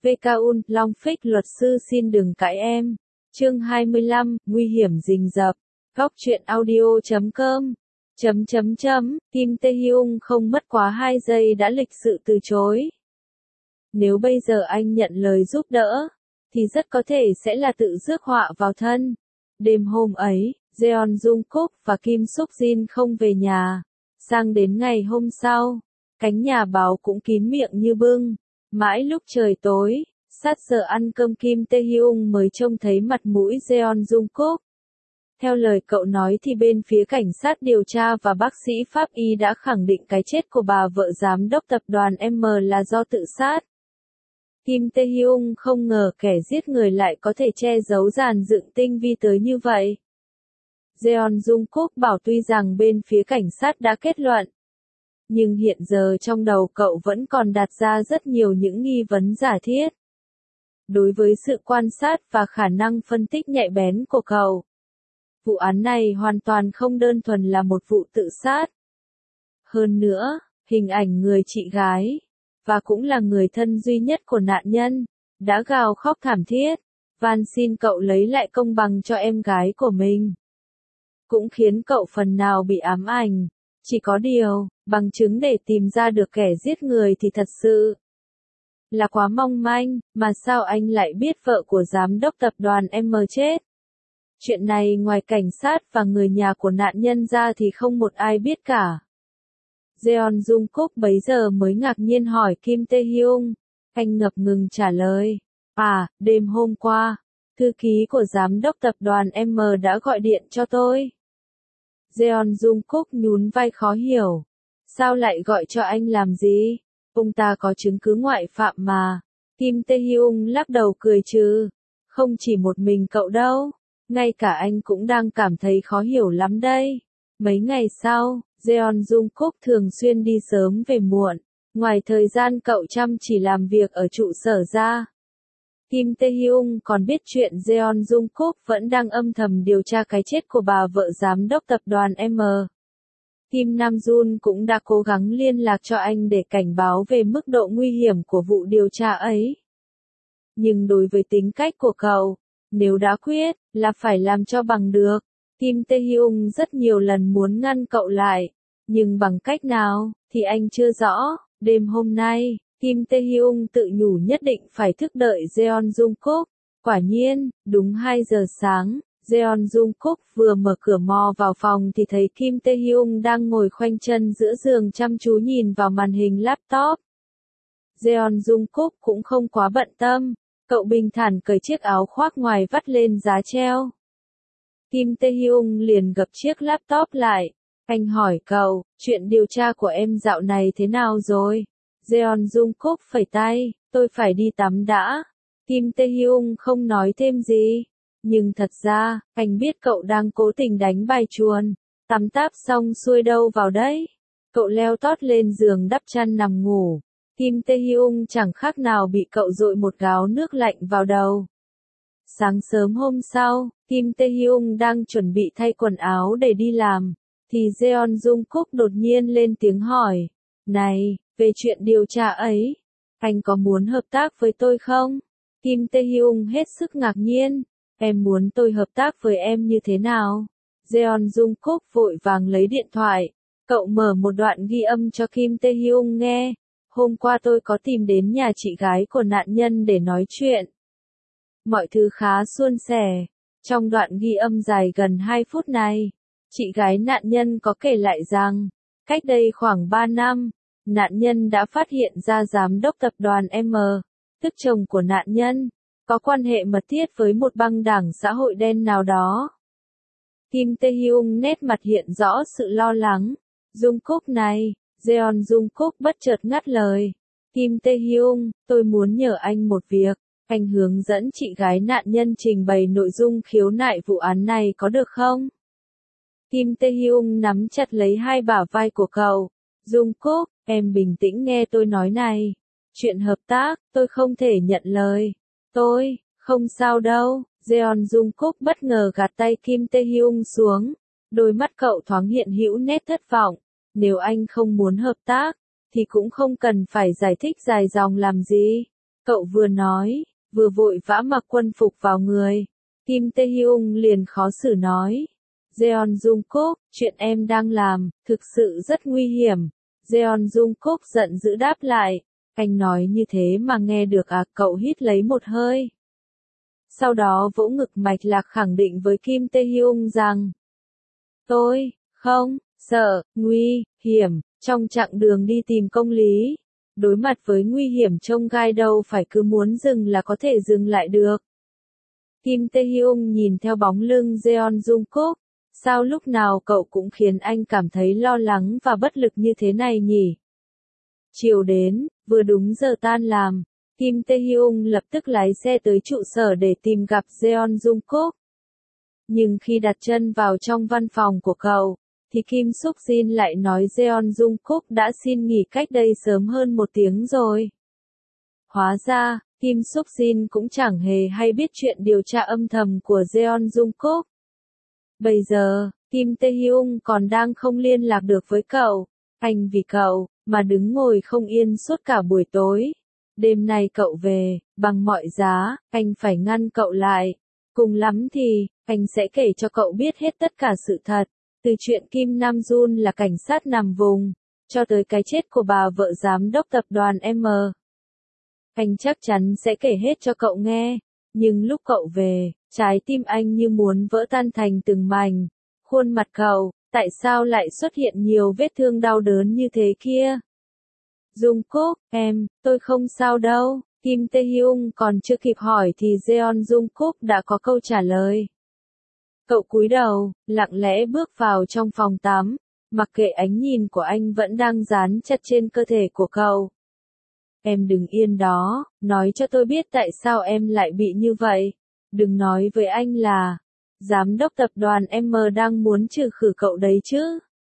VKUN, Long Phích luật sư xin đừng cãi em. Chương 25, nguy hiểm rình rập. Góc truyện audio.com. Kim Tae Hyung không mất quá 2 giây đã lịch sự từ chối. Nếu bây giờ anh nhận lời giúp đỡ, thì rất có thể sẽ là tự rước họa vào thân. Đêm hôm ấy, Jeon Jungkook và Kim Suk Jin không về nhà. Sang đến ngày hôm sau, cánh nhà báo cũng kín miệng như bưng. Mãi lúc trời tối, sát giờ ăn cơm Kim Tae Hyung mới trông thấy mặt mũi Jeon Jungkook. Theo lời cậu nói thì bên phía cảnh sát điều tra và bác sĩ pháp y đã khẳng định cái chết của bà vợ giám đốc tập đoàn M là do tự sát. Kim Tae Hyung không ngờ kẻ giết người lại có thể che giấu dàn dựng tinh vi tới như vậy. Jeon Jungkook bảo tuy rằng bên phía cảnh sát đã kết luận, nhưng hiện giờ trong đầu cậu vẫn còn đặt ra rất nhiều những nghi vấn giả thiết. Đối với sự quan sát và khả năng phân tích nhạy bén của cậu, vụ án này hoàn toàn không đơn thuần là một vụ tự sát. Hơn nữa, hình ảnh người chị gái, và cũng là người thân duy nhất của nạn nhân, đã gào khóc thảm thiết, van xin cậu lấy lại công bằng cho em gái của mình. Cũng khiến cậu phần nào bị ám ảnh. Chỉ có điều, bằng chứng để tìm ra được kẻ giết người thì thật sự là quá mong manh, mà sao anh lại biết vợ của giám đốc tập đoàn M chết? Chuyện này ngoài cảnh sát và người nhà của nạn nhân ra thì không một ai biết cả. Jeon Jungkook bấy giờ mới ngạc nhiên hỏi Kim Tae Hyung. Anh ngập ngừng trả lời. Đêm hôm qua, thư ký của giám đốc tập đoàn M đã gọi điện cho tôi. Jeon Jungkook nhún vai khó hiểu. Sao lại gọi cho anh làm gì? Ông ta có chứng cứ ngoại phạm mà. Kim Tae Hyung lắc đầu cười trừ. Không chỉ một mình cậu đâu. Ngay cả anh cũng đang cảm thấy khó hiểu lắm đây. Mấy ngày sau, Jeon Jungkook thường xuyên đi sớm về muộn. Ngoài thời gian cậu chăm chỉ làm việc ở trụ sở ra, Kim Tae Hyung còn biết chuyện Jeon Jungkook vẫn đang âm thầm điều tra cái chết của bà vợ giám đốc tập đoàn M. Kim Nam Jun cũng đã cố gắng liên lạc cho anh để cảnh báo về mức độ nguy hiểm của vụ điều tra ấy. Nhưng đối với tính cách của cậu, nếu đã quyết, là phải làm cho bằng được. Kim Tae Hyung rất nhiều lần muốn ngăn cậu lại, nhưng bằng cách nào, thì anh chưa rõ. Đêm hôm nay, Kim Tae Hyung tự nhủ nhất định phải thức đợi Jeon Jungkook. Quả nhiên, đúng 2 giờ sáng, Jeon Jungkook vừa mở cửa mò vào phòng thì thấy Kim Tae Hyung đang ngồi khoanh chân giữa giường chăm chú nhìn vào màn hình laptop. Jeon Jungkook cũng không quá bận tâm, cậu bình thản cởi chiếc áo khoác ngoài vắt lên giá treo. Kim Tae Hyung liền gập chiếc laptop lại. Anh hỏi cậu, chuyện điều tra của em dạo này thế nào rồi? Jeon Jungkook phẩy tay, tôi phải đi tắm đã. Kim Tae Hyung không nói thêm gì. Nhưng thật ra, anh biết cậu đang cố tình đánh bài chuồn. Tắm táp xong xuôi đâu vào đấy. Cậu leo tót lên giường đắp chăn nằm ngủ. Kim Tae Hyung chẳng khác nào bị cậu dội một gáo nước lạnh vào đầu. Sáng sớm hôm sau, Kim Tae Hyung đang chuẩn bị thay quần áo để đi làm, thì Jeon Jungkook đột nhiên lên tiếng hỏi. Này, về chuyện điều tra ấy, anh có muốn hợp tác với tôi không? Kim Tae Hyung hết sức ngạc nhiên. Em muốn tôi hợp tác với em như thế nào? Jeon Jungkook vội vàng lấy điện thoại. Cậu mở một đoạn ghi âm cho Kim Tae Hyung nghe. Hôm qua tôi có tìm đến nhà chị gái của nạn nhân để nói chuyện. Mọi thứ khá suôn sẻ. Trong đoạn ghi âm dài gần 2 phút này, chị gái nạn nhân có kể lại rằng, cách đây khoảng 3 năm, nạn nhân đã phát hiện ra giám đốc tập đoàn M, tức chồng của nạn nhân, có quan hệ mật thiết với một băng đảng xã hội đen nào đó. Kim Tae Hyung nét mặt hiện rõ sự lo lắng. Jungkook này, Jeon Jungkook bất chợt ngắt lời. Kim Tae Hyung, tôi muốn nhờ anh một việc. Anh hướng dẫn chị gái nạn nhân trình bày nội dung khiếu nại vụ án này có được không? Kim Tae Hyung nắm chặt lấy hai bả vai của cậu. Jungkook, em bình tĩnh nghe tôi nói này. Chuyện hợp tác, tôi không thể nhận lời. Tôi, không sao đâu. Jeon Jungkook bất ngờ gạt tay Kim Tae Hyung xuống. Đôi mắt cậu thoáng hiện hữu nét thất vọng. Nếu anh không muốn hợp tác, thì cũng không cần phải giải thích dài dòng làm gì. Cậu vừa nói, vừa vội vã mặc quân phục vào người. Kim Tae-hyung liền khó xử nói. Jeon Jungkook, chuyện em đang làm, thực sự rất nguy hiểm. Jeon Jungkook giận dữ đáp lại. Anh nói như thế mà nghe được à? Cậu hít lấy một hơi. Sau đó vỗ ngực mạch lạc khẳng định với Kim Tae-hyung rằng tôi, không, sợ, nguy, hiểm, trong chặng đường đi tìm công lý. Đối mặt với nguy hiểm trông gai đâu phải cứ muốn dừng là có thể dừng lại được. Kim Tae-hyung nhìn theo bóng lưng Jeon Jungkook. Sao lúc nào cậu cũng khiến anh cảm thấy lo lắng và bất lực như thế này nhỉ? Chiều đến, vừa đúng giờ tan làm. Kim Tae-hyung lập tức lái xe tới trụ sở để tìm gặp Jeon Jungkook. Nhưng khi đặt chân vào trong văn phòng của cậu, thì Kim Suk Jin lại nói Jeon Jungkook đã xin nghỉ cách đây sớm hơn 1 tiếng rồi. Hóa ra, Kim Suk Jin cũng chẳng hề hay biết chuyện điều tra âm thầm của Jeon Jungkook. Bây giờ, Kim Tae-hyung còn đang không liên lạc được với cậu. Anh vì cậu, mà đứng ngồi không yên suốt cả buổi tối. Đêm nay cậu về, bằng mọi giá, anh phải ngăn cậu lại. Cùng lắm thì, anh sẽ kể cho cậu biết hết tất cả sự thật. Từ chuyện Kim Nam Jun là cảnh sát nằm vùng, cho tới cái chết của bà vợ giám đốc tập đoàn M. Anh chắc chắn sẽ kể hết cho cậu nghe. Nhưng lúc cậu về, trái tim anh như muốn vỡ tan thành từng mảnh. Khuôn mặt cậu, tại sao lại xuất hiện nhiều vết thương đau đớn như thế kia? Jungkook, tôi không sao đâu. Kim Tae-hyung còn chưa kịp hỏi thì Jeon Jungkook đã có câu trả lời. Cậu cúi đầu, lặng lẽ bước vào trong phòng tắm, mặc kệ ánh nhìn của anh vẫn đang dán chặt trên cơ thể của cậu. Em đừng yên đó, nói cho tôi biết tại sao em lại bị như vậy. Đừng nói với anh là, giám đốc tập đoàn M đang muốn trừ khử cậu đấy chứ.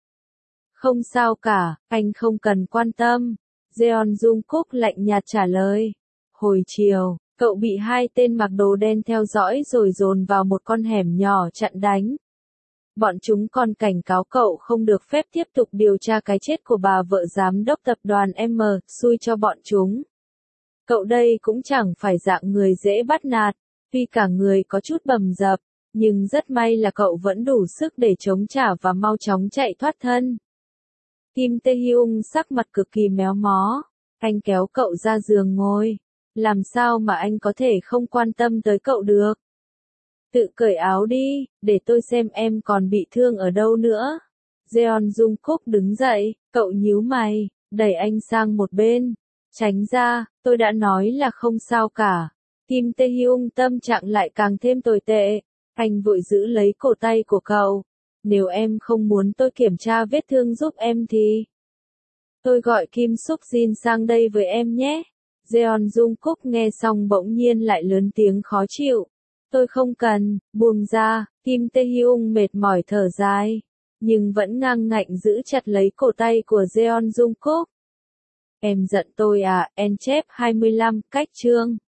Không sao cả, anh không cần quan tâm. Jeon Jungkook lạnh nhạt trả lời. Hồi chiều, cậu bị 2 tên mặc đồ đen theo dõi rồi dồn vào một con hẻm nhỏ chặn đánh. Bọn chúng còn cảnh cáo cậu không được phép tiếp tục điều tra cái chết của bà vợ giám đốc tập đoàn M, xui cho bọn chúng. Cậu đây cũng chẳng phải dạng người dễ bắt nạt, tuy cả người có chút bầm dập, nhưng rất may là cậu vẫn đủ sức để chống trả và mau chóng chạy thoát thân. Kim Tae-hyung sắc mặt cực kỳ méo mó, anh kéo cậu ra giường ngồi. Làm sao mà anh có thể không quan tâm tới cậu được? Tự cởi áo đi, để tôi xem em còn bị thương ở đâu nữa. Jeon Jungkook đứng dậy, cậu nhíu mày, đẩy anh sang một bên. Tránh ra, tôi đã nói là không sao cả. Kim Tae-hyung tâm trạng lại càng thêm tồi tệ. Anh vội giữ lấy cổ tay của cậu. Nếu em không muốn tôi kiểm tra vết thương giúp em thì tôi gọi Kim Suk Jin sang đây với em nhé. Jeon Jungkook nghe xong bỗng nhiên lại lớn tiếng khó chịu. Tôi không cần, buông ra. Kim Tae-hyung mệt mỏi thở dài, nhưng vẫn ngang ngạnh giữ chặt lấy cổ tay của Jeon Jungkook. Em giận tôi à? En chép 25, cách chương